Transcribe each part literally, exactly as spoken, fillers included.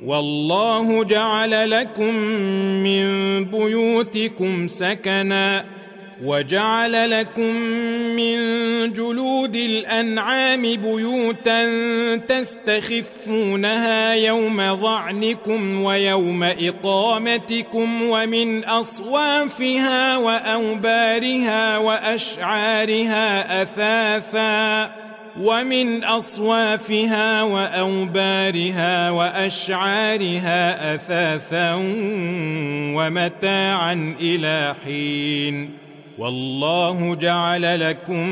والله جعل لكم من بيوتكم سكنا وجعل لكم من جلود الأنعام بيوتا تستخفونها يوم ظعنكم ويوم إقامتكم ومن أصوافها وأوبارها وأشعارها أثاثا ومن أصوافها وأوبارها وأشعارها أثاثا ومتاعا إلى حين والله جعل لكم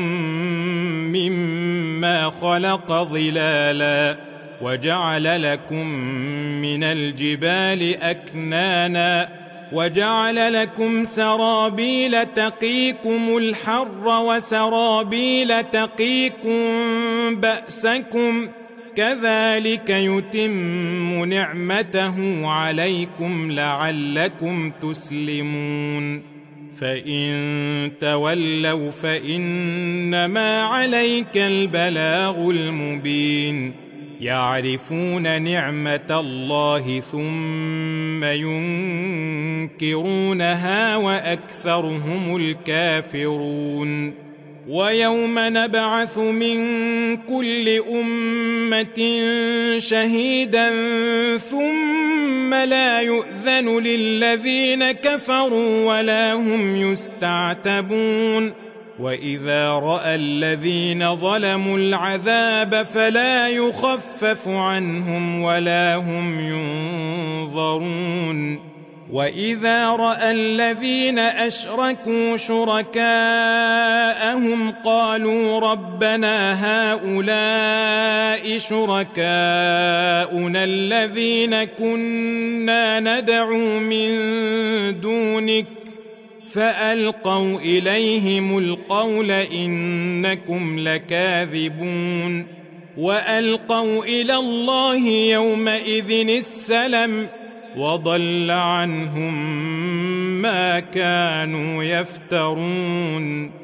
مما خلق ظلالا وجعل لكم من الجبال أكنانا وجعل لكم سرابيل تقيكم الحر وسرابيل تقيكم بأسكم كذلك يتم نعمته عليكم لعلكم تسلمون فإن تولوا فإنما عليك البلاغ المبين يعرفون نعمة الله ثم ينكرونها وأكثرهم الكافرون ويوم نبعث من كل أمة شهيدا ثم لا يؤذن للذين كفروا ولا هم يستعتبون وإذا رأى الذين ظلموا العذاب فلا يخفف عنهم ولا هم ينظرون وإذا رأى الذين أشركوا شركاءهم قالوا ربنا هؤلاء شركاؤنا الذين كنا ندعو من دونك فألقوا إليهم القول إنكم لكاذبون وألقوا إلى الله يومئذ السلم وضل عنهم ما كانوا يفترون.